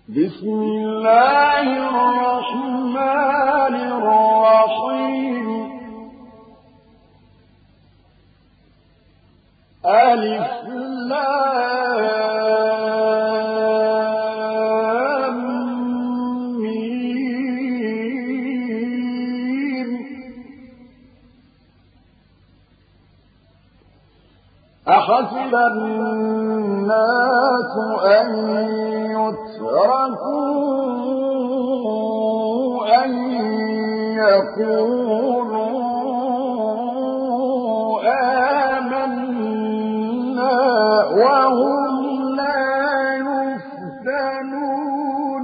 بسم الله الرحمن الرحيم ألف لام ميم أحسب الناس أن يتركوا أن يقولوا آمنا وهم لا يفتنون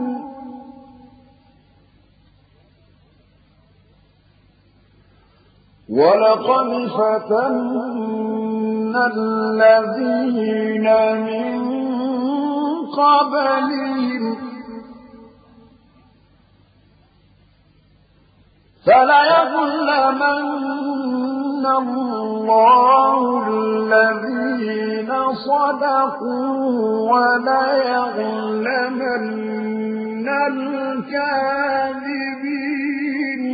ولقد فتنا الذين من قبلهم فليعلمن الله الذين صدقوا وليعلمن الكاذبين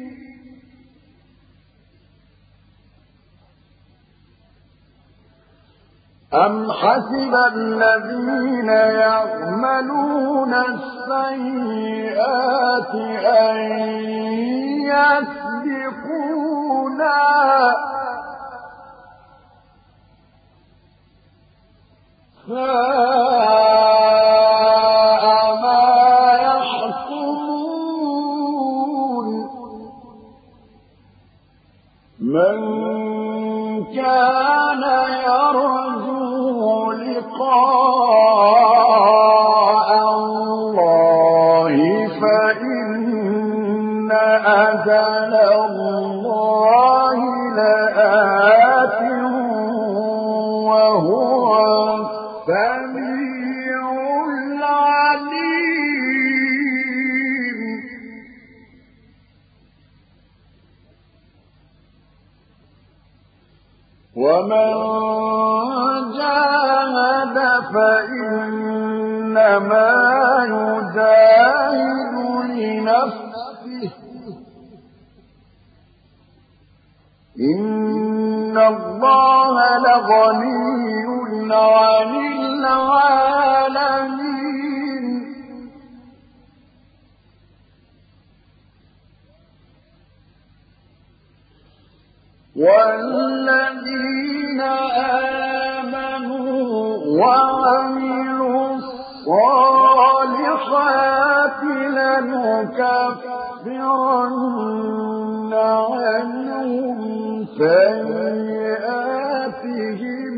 أم حسب الذين يعملون السيئات أن يسبقونا ساء ما يحكمون من كان يرجو لقاء الله فإن أجل الله لآت وهو السميع العليم ومن جاهد فإنما يجاهد لنفسه إن الله لغني عن العالمين والذين آمنوا وعملوا الصالحات لنكفرن عنهم سيئاتهم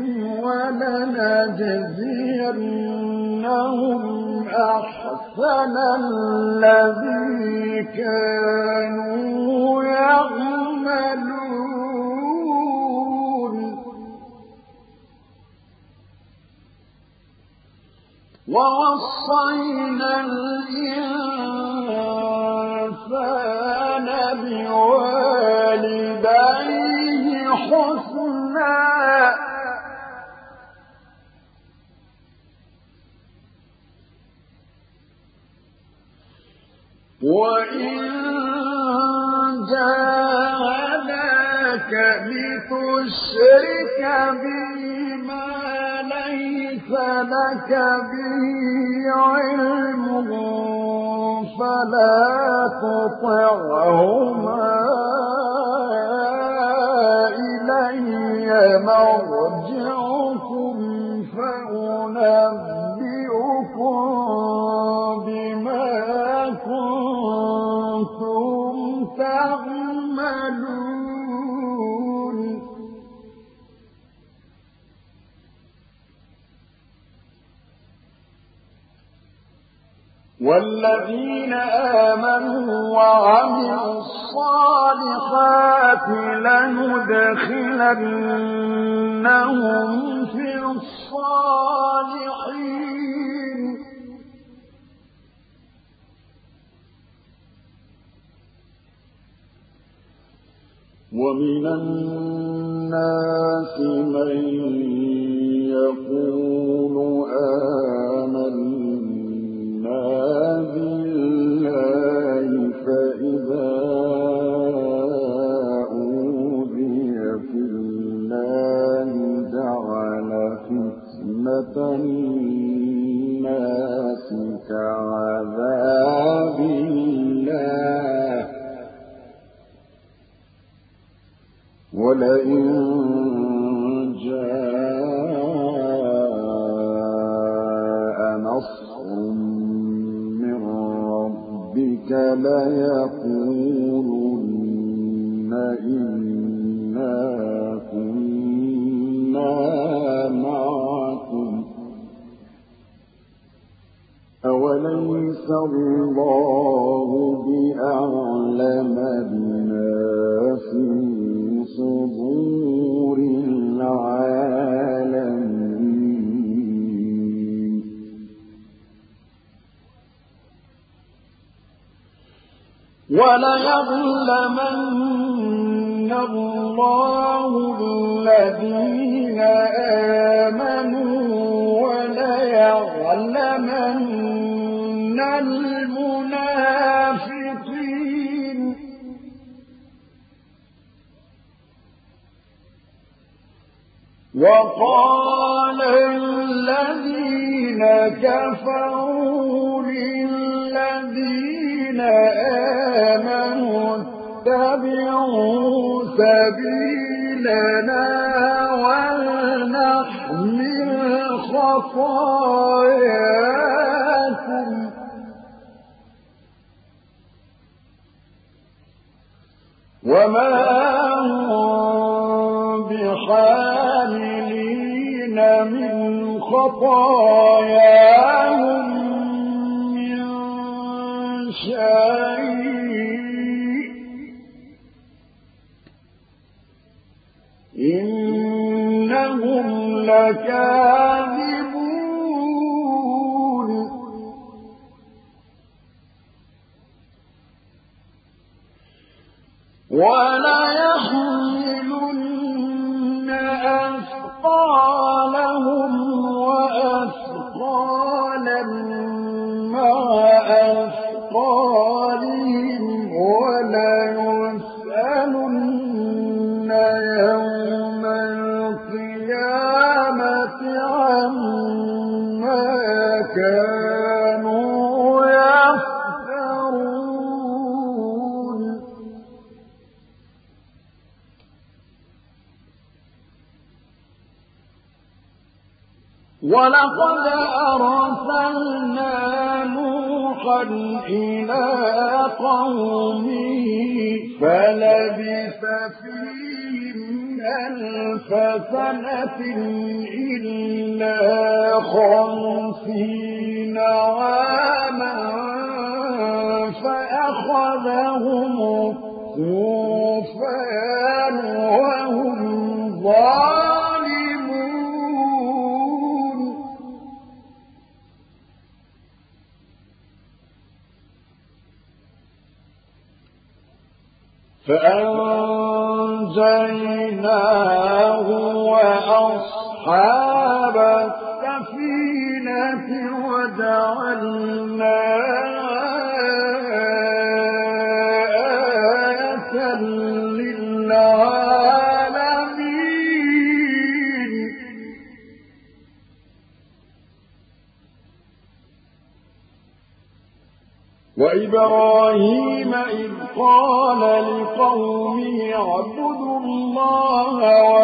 ولنجزينهم أحسن الذي كانوا يعملون ووصينا الإنسان بوالديه حسنا وإن جاهداك لتشرك بما ليس لك به علم فلا تطعهما إلي مرجعكم فأنبئكم بما كنتم تعملون والذين آمنوا وعملوا الصالحات لندخلنهم في الصالحين ومن الناس من يقول آمنا نصر من ربك ليقولن إنا كنا معكم أوليس الله بأعلم بما في صدور العالمين وليعلمن الله الذين آمنوا وليعلمن المنافقين وقال الذين كفروا للذين آمنوا اتبعوا سبيلنا ولنحمل خطاياكم وما هم بحاملين من خطاياهم من شيء إنهم لكاذبون وليحملن أثقالهم وأثقالا مع أثقالهم وليسألن يوم القيامة عما كانوا يفترون ولقد أرسلنا نوحا إلى قومه فلبث فيهم 1000 سنة إلا 50 عاما فأخذهم الطوفان وهم ظالمون فأنجيناه وأصحاب السفينة وجعلناها آية للعالمين وإبراهيم إذ قال لقومه اعبدوا الله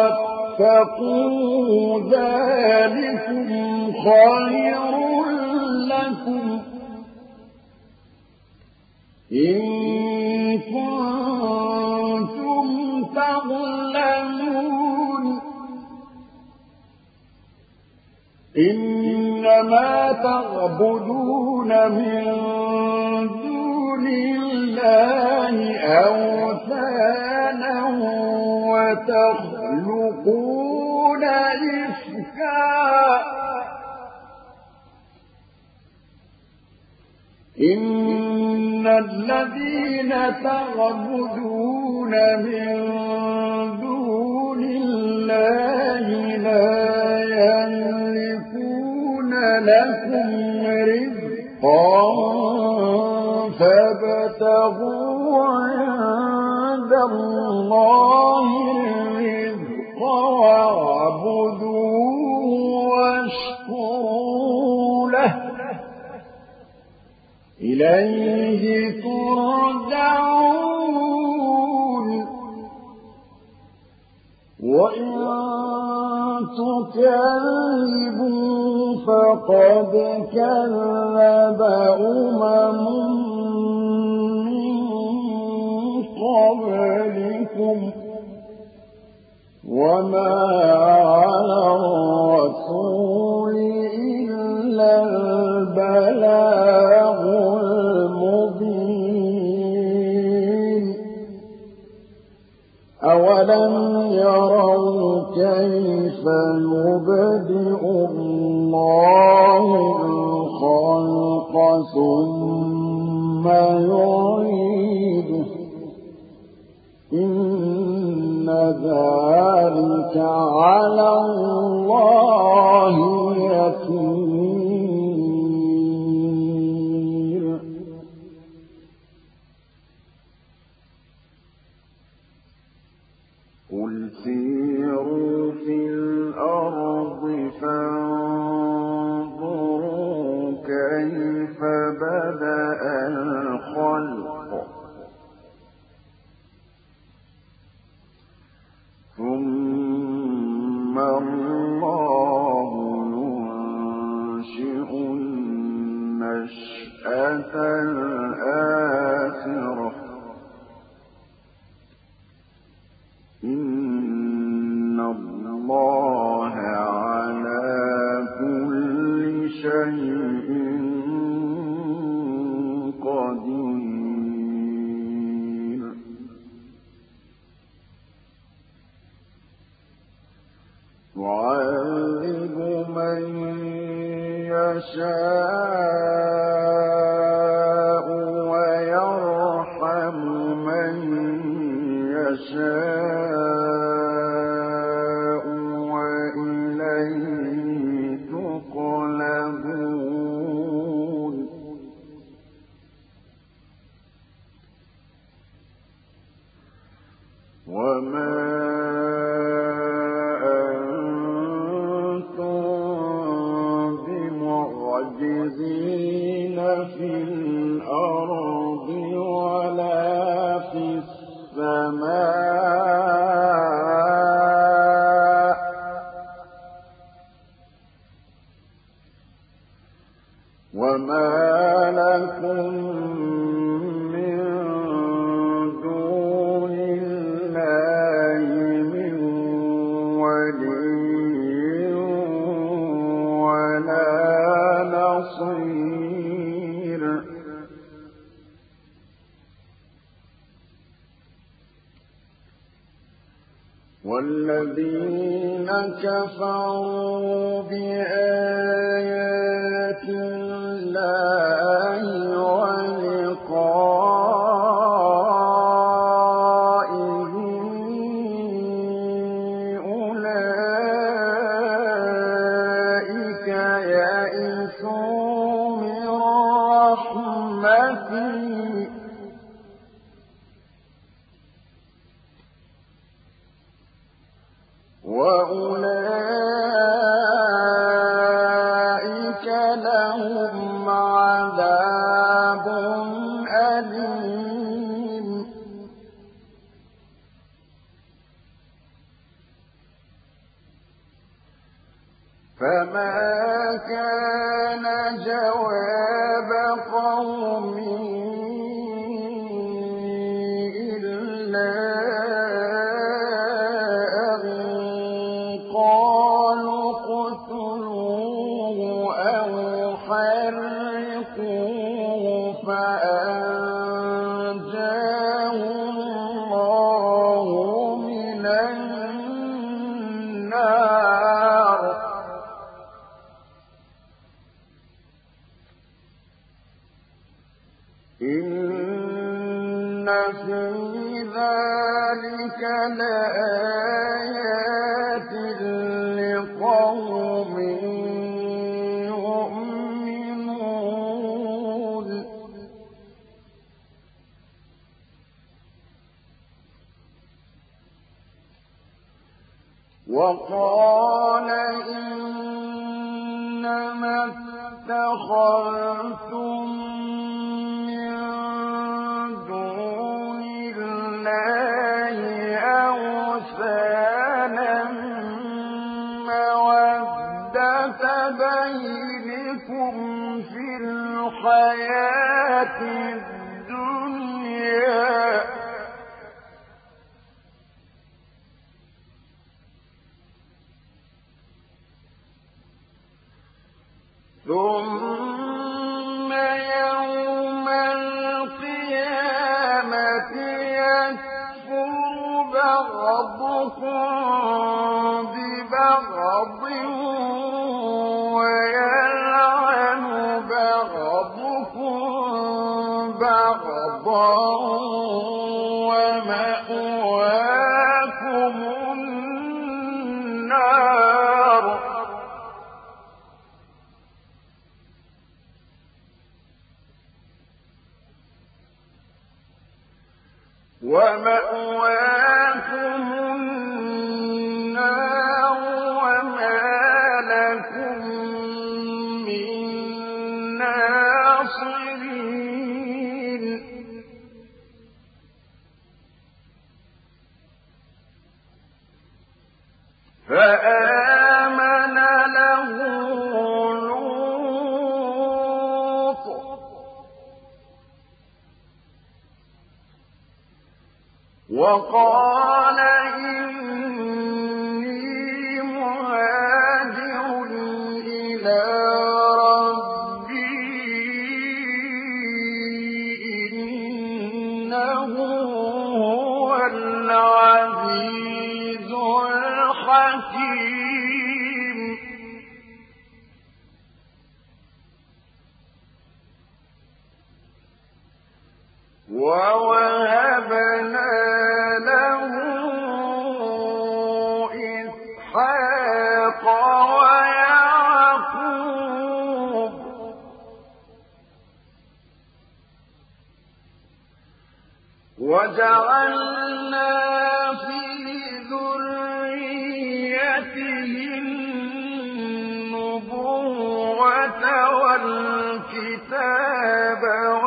واتقوا ذلكم خير لكم إن كنتم تعلمون إنما تعبدون من دون الله أوثانا وتخلقون إفكا إن الذين تعبدون من دون الله لا يملكون لكم رزقا فابتغوا عند الله الرزق واعبدوه واشكروا له إليه ترجعون وإن تكذبوا فقد كذب من قبلكم وما على الرسول إلا البلاغ المبين أولم يروا كيف يبدئ الله الخلق ثم يعيده إن ذلك على الله يسير قل سيروا في الأرض فانظروا كيف بدأ الخلق ثم الله ينشئ النشأة الآخرة إن الله على كل شيء قدير يعذب من يشاء ويرحم من يشاء وإليه تقلبون وما معجزين في الأرض ولا في السماء وما لكم من دون الله من ولي ولا نصير والذين كفروا بآيات الله ولقائه أولئك يئسوا من رحمتي وأولئك لهم عذاب أليم فما كان جواب قومه إلا أن قالوا اقتلوه أو حرقوه فأنجاه الله من النار إن في ذلك لآيات لقوم يؤمنون وقال إنما اتخذتم من دون الله أوثانا مودة بينكم الحياة الدنيا ثم يوم القيامة يكفر بعضكم ببعض ويلعن بعضكم بعضا ومأواكم النار وما لكم من ناصرين فآمن له لوط وقال إني مهاجر إلى ربي إنه هو العزيز الحكيم ووهبنا له إسحاق ويعقوب وجعلنا في ذريته النبوة والكتاب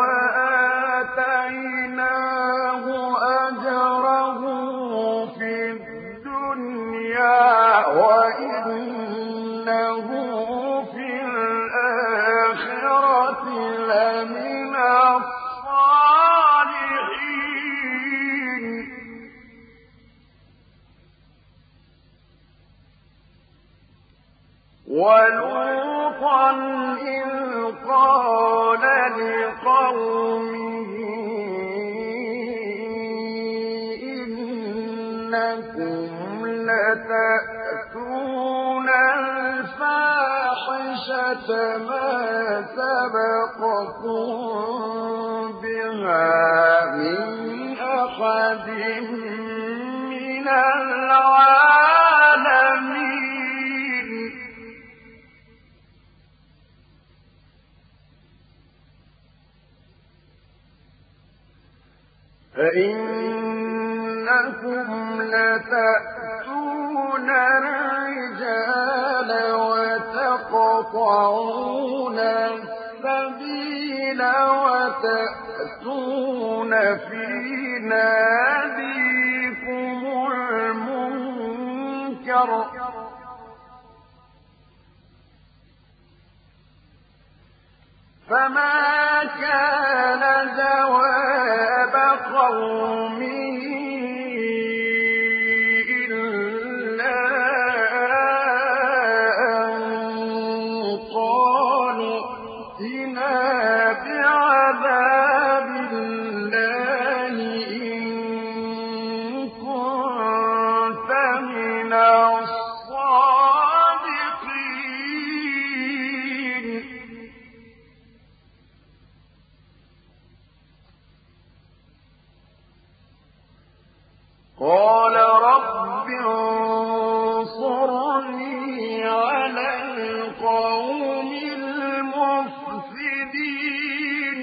وآتيناه أجره في الدنيا وإنه في الآخرة لمن الصالحين ولوطا إذ قال لقومه إنكم لتأتون الفاحشة ما سبقكم بها من أحد من العالمين فإنكم لتأتون الرجال وتقطعون السبيل وتأتون في ناديكم المنكر فما كان جواب قومه إلا أن قالوا ائتنا بعذاب الله إن كنت من الصادقين قال رب انصرني على القوم المفسدين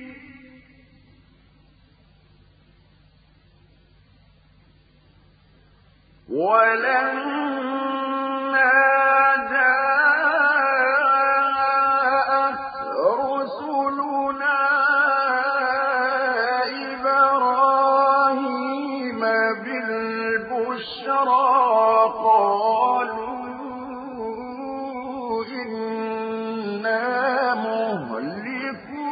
ولما جاءت رسلنا إبراهيم بالبشرى قالوا إنا مهلكو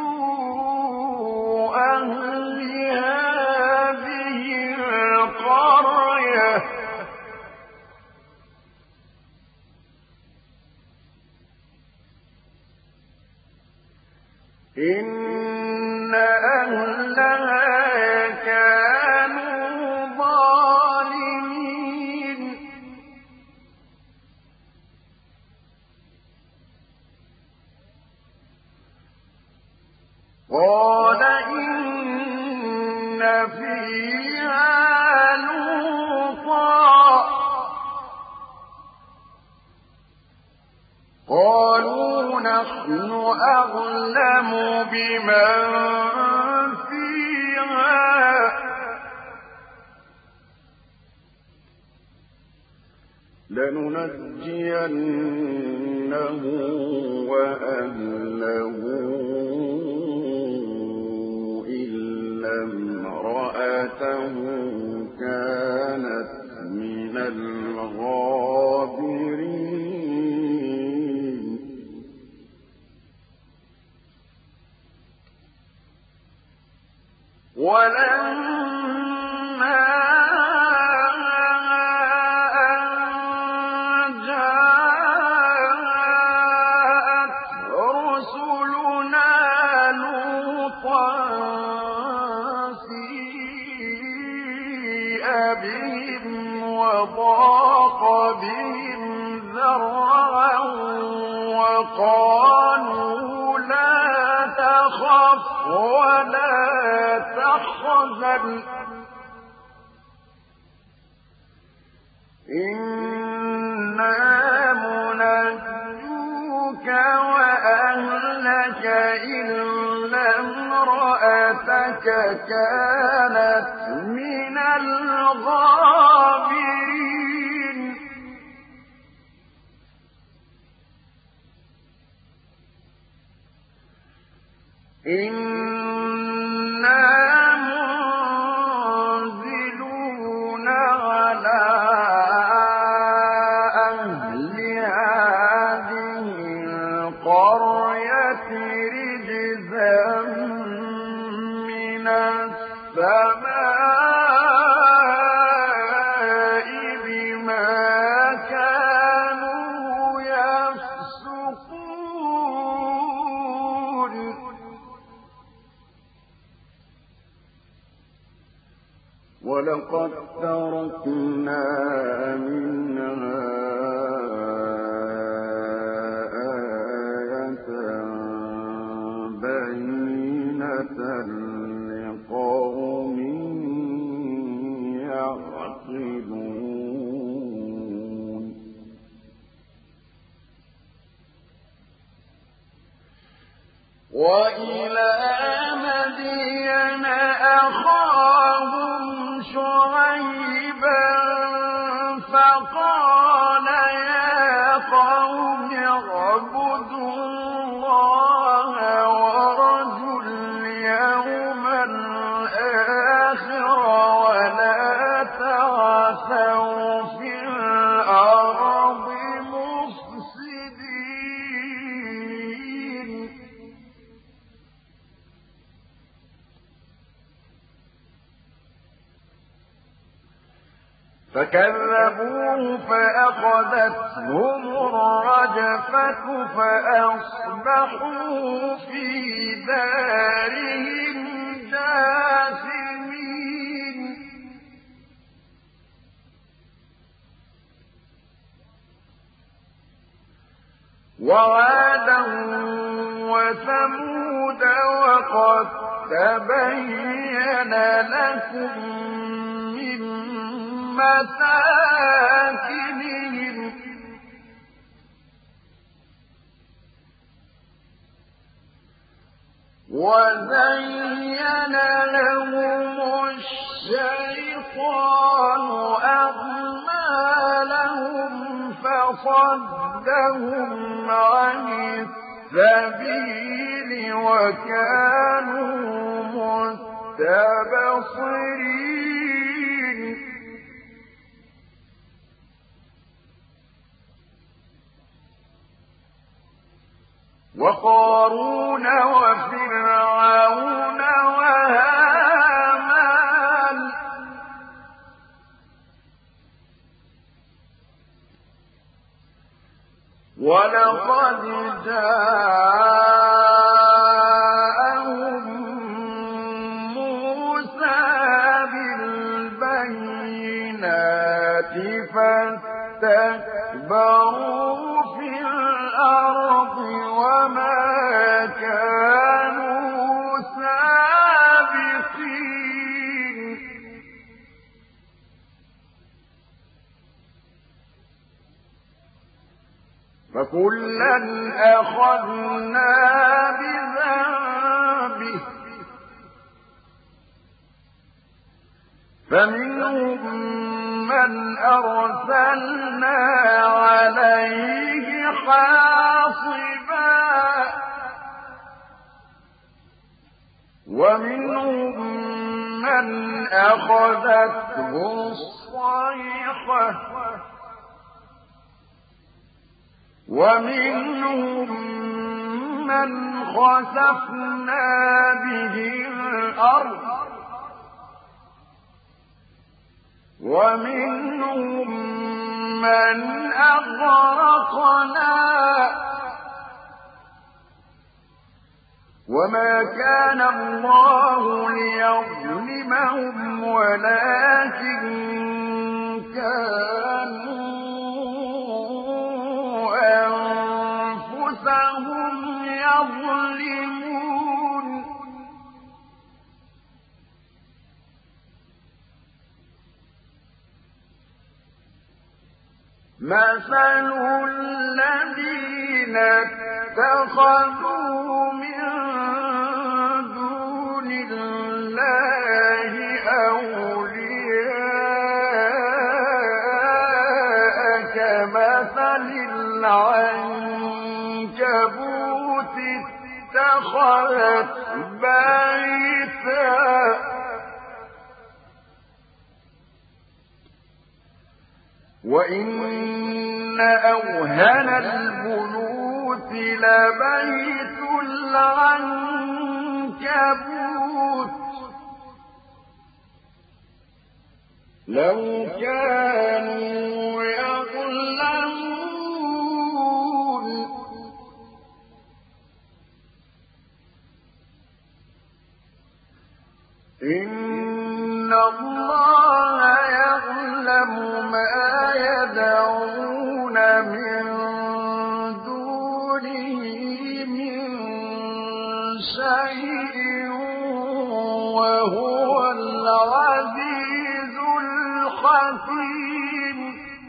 إن أهلها كانوا ظالمين قال إن فيها لوطا قالوا نحن أعلم بمن فيها لننجينه وأهله إلا امرأته كانت من الغابرين ولما أن جاءت رسلنا لوطا سيء بهم وضاق بهم ذرعا وقالوا لا تخف ولا تحزن إنا منجوك وأهلك إلا امرأتك كانت من الغابرين إنا منزلون على أهل هذه القرية رجزا من السماء بما كانوا يفسقون ولقد تركنا منها آية بينة لقوم يعقلون وإلى مدين أخاهم شعيبا فقال يا قوم اعبدوا الله وارجوا اليوم الآخر ولا تعثوا في الأرض مفسدين فكذبوه فأخذتهم الرجفة فأصبحوا في دارهم جاثمين وعادا وثمود وقد تبين لكم من مساكنهم وزين لهم الشيطان أعمالهم فصدهم عن السبيل وكانوا مستبصرين وقارون وفرعون وهامان ولقد جاء اسْتَكْبَرُوا فِي الْأَرْضِ وَمَا كَانُوا سَابِقِينَ فَكُلًّا أَخَذْنَا بِذَنبِهِ فَمِنْهُم مَّنْ أَرْسَلْنَا عَلَيْهِ حَاصِبًا وَمِنْهُم مَّنْ أَخَذَتْهُ الصَّيْحَةُ وَمِنْهُم مَّنْ خَسَفْنَا بِهِ الْأَرْضَ وَمِنْهُم مَّنْ أَغْرَقْنَا وَمَا كَانَ اللَّهُ لِيَظْلِمَهُمْ وَلَكِن كَانُوا أَنفُسَهُمْ يَظْلِمُونَ مَثَلُ الَّذِينَ اتَّخَذُوا مِن دُونِ اللَّهِ أَوْلِيَاءَ كَمَثَلِ الْعَنكَبُوتِ اتَّخَذَتْ بَيْتًا وَإِنَّ أَوْهَنَ الْبُيُوتِ لَبَيْتُ الْعَنكَبُوتِ لَوْ كَانُوا يَعْلَمُونَ إِنَّ اللَّهَ يَعْلَمُ مَا يَدْعُونَ مِن دُونِهِ مِن شَيْءٍ وَهُوَ الْعَزِيزُ الْحَكِيمُ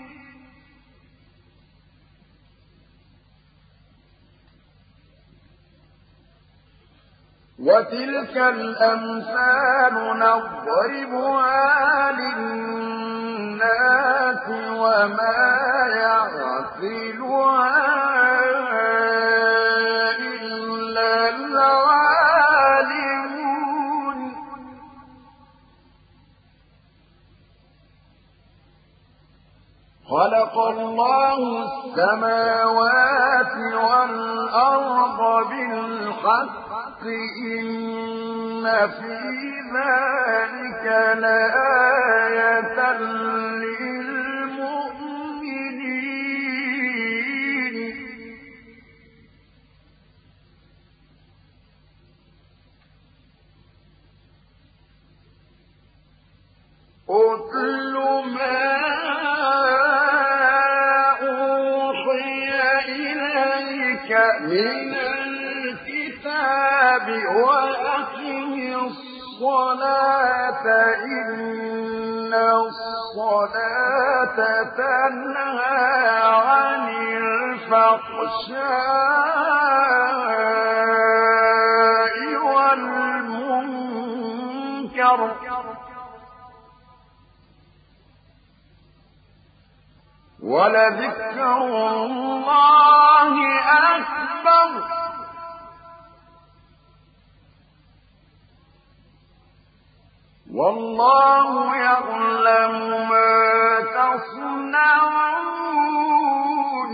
وَتِلْكَ الْأَمْثَالُ نَضْرِبُهَا لِلنَّاسِ وَمَا يَعْقِلُهَا إِلَّا الْعَالِمُونَ خَلَقَ اللَّهُ السَّمَاوَاتِ وَالْأَرْضَ بِالْحَقِّ إِنَّ فِي ذَلِكَ لَآيَةً لِّلْمُؤْمِنِينَ أُتْلُ مَا أُوحِيَ إِلَيْكَ مِنَ الْكِتَابِ وَأَقِمِ الصَّلَاةَ إِنَّ الصَّلَاةَ تَنْهَى عَنِ الْفَحْشَاءِ وَالْمُنكَرِ وَلَذِكْرُ اللَّهِ أَكْبَرُ وَاللَّهُ يَعْلَمُ مَا تَصْنَعُونَ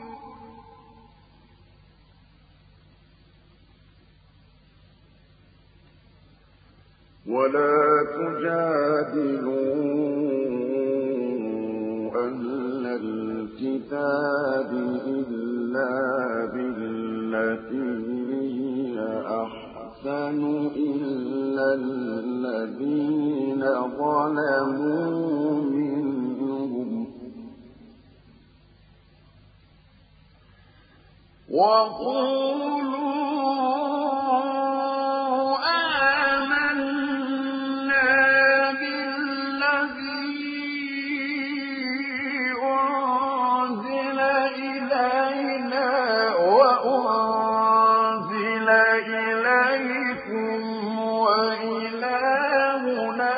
وَلَا تُجَادِلُوا أَهْلَ الْكِتَابِ إِلَّا بِالَّتِي هِيَ أَحْسَنُ إِلَّا الَّذِينَ ظَلَمُوا مِنْهُمْ وقولوا آمنا بالذي أنزل إلينا وأنزل إليكم وإلهنا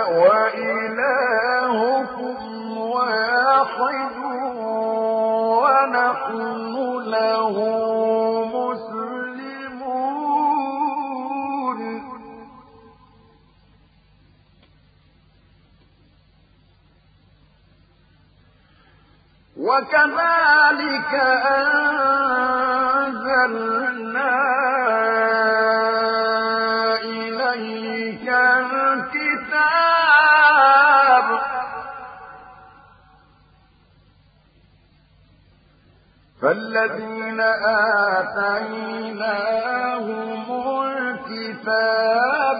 وإلهكم واحد ونحن له مسلمون. وكذلك أنزلنا إليك الكتاب فالذين آتيناهم الكتاب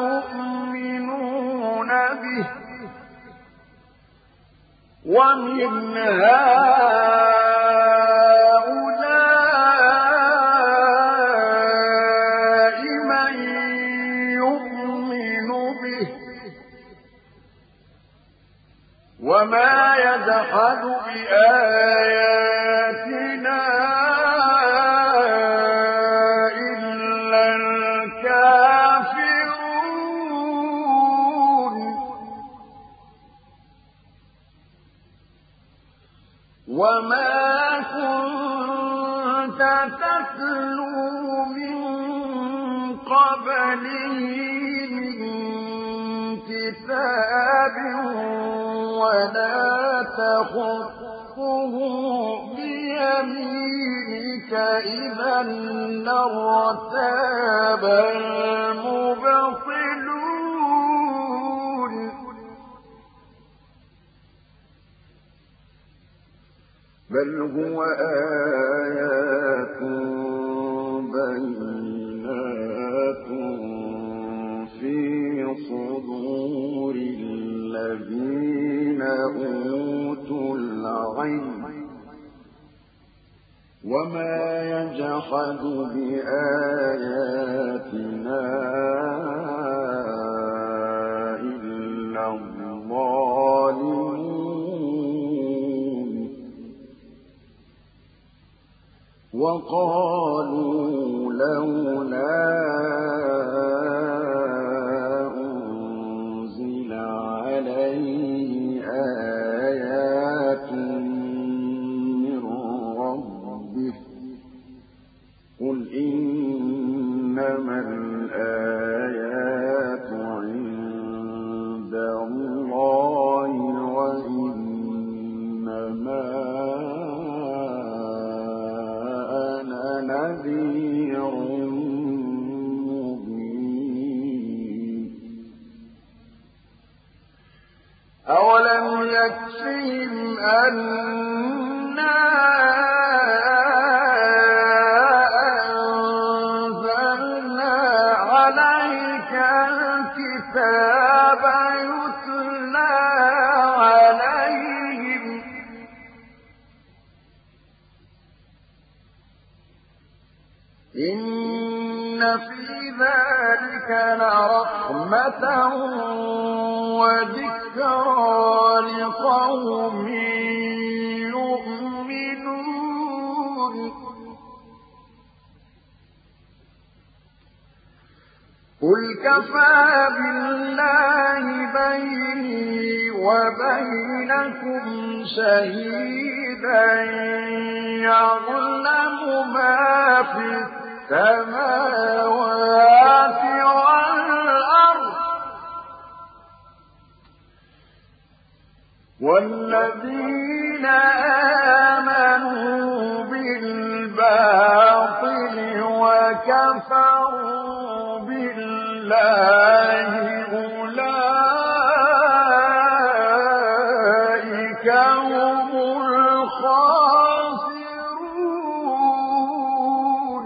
يؤمنون به ومن هؤلاء من يؤمن به وما يجحد بآياتنا إلا الكافرون. وما كنت تتلو من قبله من كتاب ولا تخطه بيمينك إذا لارتاب المبطلون. بل هو آيات بينات في صدور الذين أوتوا العلم وما يجحد بآياتنا إلا الظالمون. وقالوا لولا أنزل عليه آيات من ربه قل إنما الآيات عند الله وإنما نذير مبين. أولم يكفهم أنا أنزلنا عليك الكتاب يتلى عليهم إن في ذلك لرحمة وذكرى لقوم يؤمنون. قل كفى بالله بيني وبينكم شهيدا يعلم ما في السماوات والأرض والذين آمنوا بالباطل وكفروا بالله أولئك هم الخاسرون.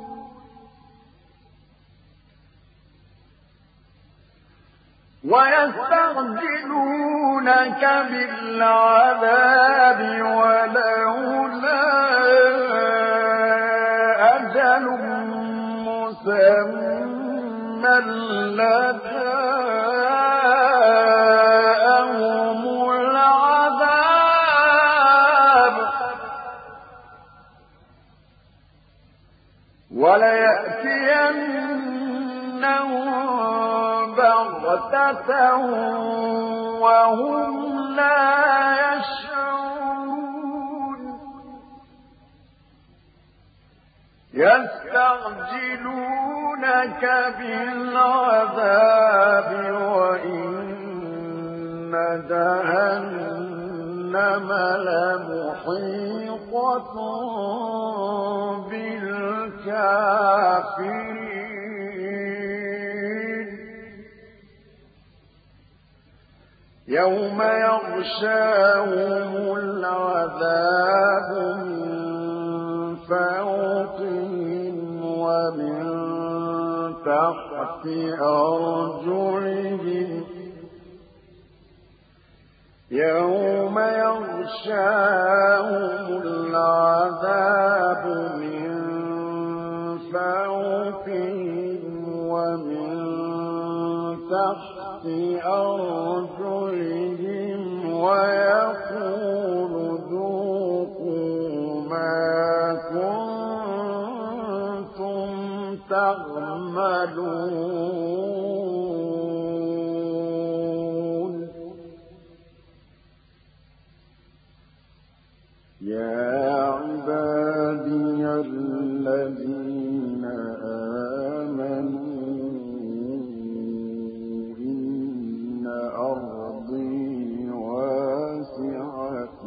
ويستعجلونك بالعذاب ولولا جاءهم العذاب وليأتينهم بغتة وهم لا يشعرون يستعجلونك بالعذاب وإن جهنم لمحيطة بالكافرين يوم يغشاهم العذاب من فوقهم ومن تحت أرجلهم يوم يغشاهم العذاب من فوقهم ومن تحت أرجلهم ويقول ذوقوا ما كنتم تعملون يا عبادي الذين آمنوا إن أرضي واسعة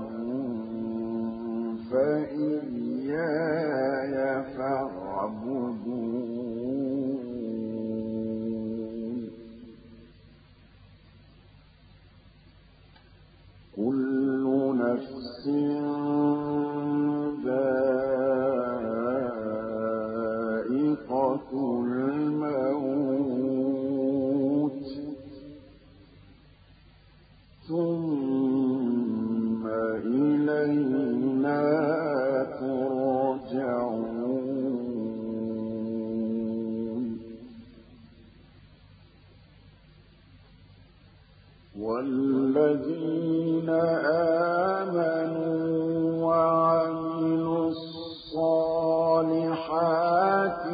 فإياي فاعبدون كل نفس ذائقة الموت ثم إلينا ترجعون والذين آمنوا وعملوا الصالحات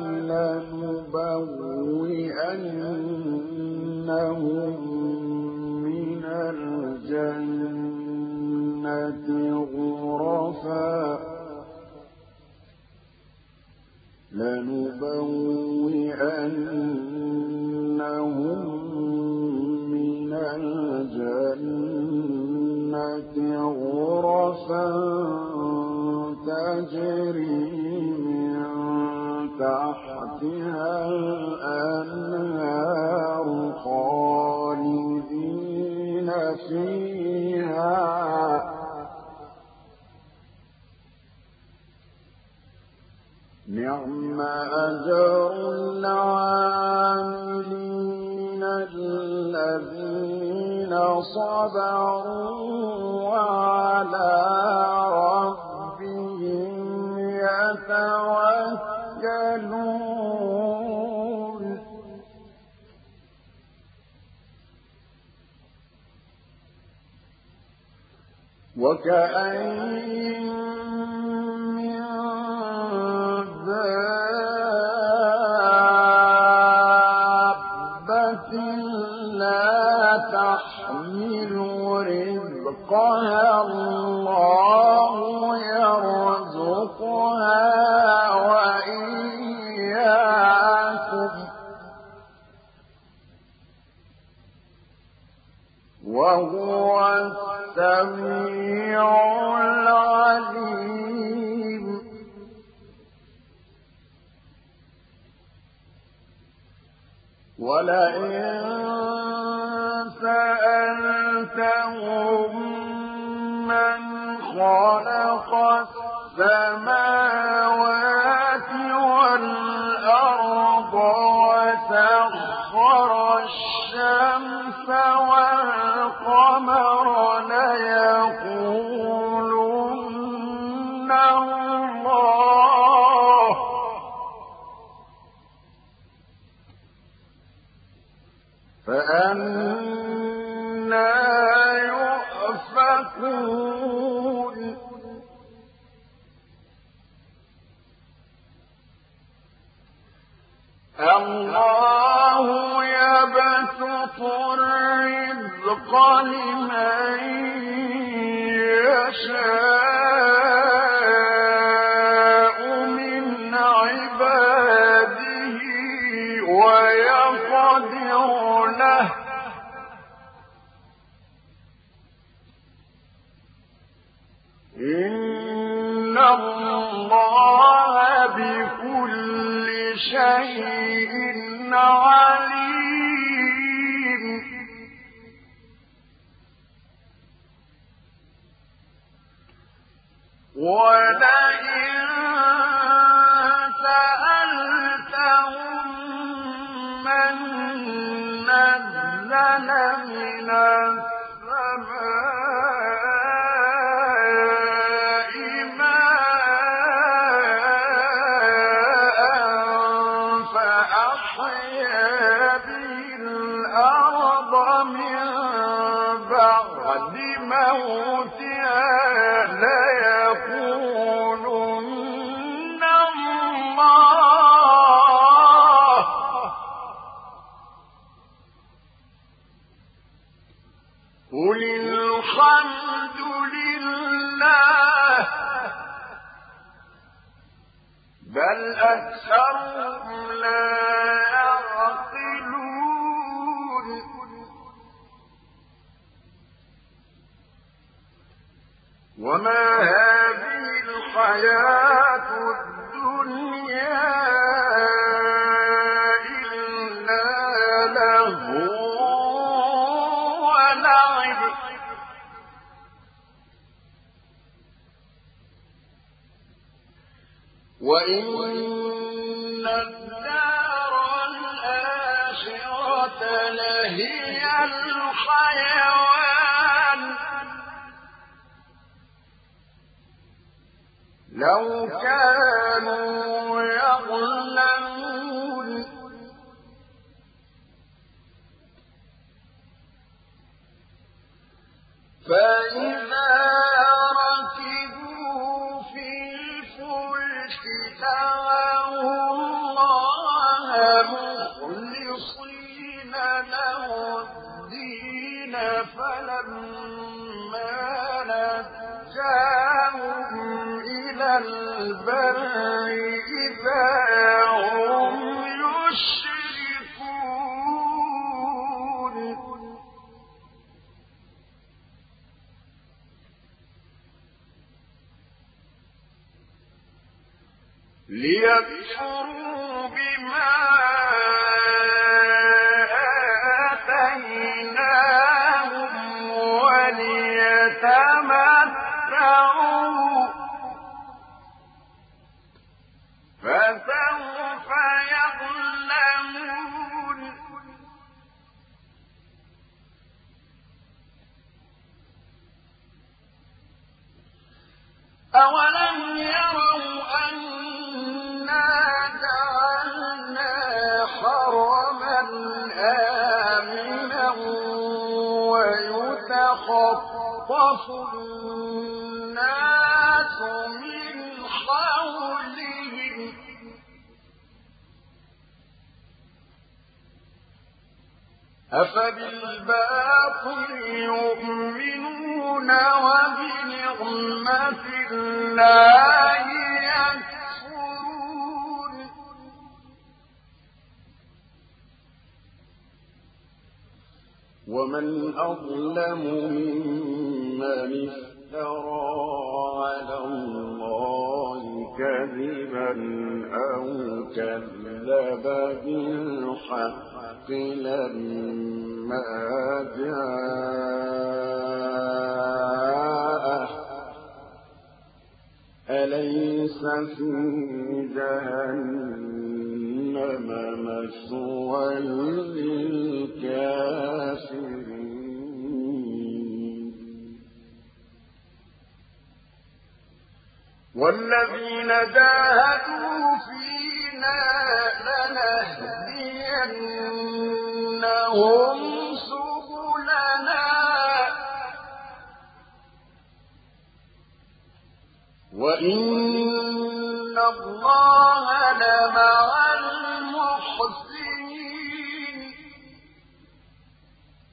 لنبوئنهم من الجنة غرفا تجري من تحتها الأنهار خالدين فيها نعم أجر العاملين الذين صبروا وعلى ربهم يتوكلون وكأين من دابة لا تحمل رزقها الله يرزقها وإياكم وهو السميع العليم ولئن سألتهم من خلق السماوات والأرض وسخر الشمس والقمر ليقولن الله فأنى يؤفكون الله يبسط الرزق لمن يشاء من عباده ويقدر له إن الله بكل شيء عليم ولئن سألتهم من نزل من السماء ماء فأحيا به الأرض من بعد موتها ليقولن الله قل الحمد لله بل أكثرهم لا يعقلون وما هذه الحياة الدنيا إلا لهو ولعب وإن الدار الآخرة لهي الحيوان لو كانوا يعلمون فإذا ركبوا في الفلك دعوا الله مخلصين له الدين فلما نجاهم إلى البر إذا هم يشركون ليكفروا بما آتيناهم وليتمتعوا فسوف يعلمون أولم يروا أنا جعلنا حرما آمنا ويتخطف الناس من حولهم أفبالباطل يؤمنون وبنعمة الله يكفرون ومن أظلم ممن افترى على الله كذبا أو كذب بالحق لما جاءه أليس في جهنم مثوى للكافرين والذين جاهدوا فينا لنهدينهم لهم سبلنا وإن الله لمع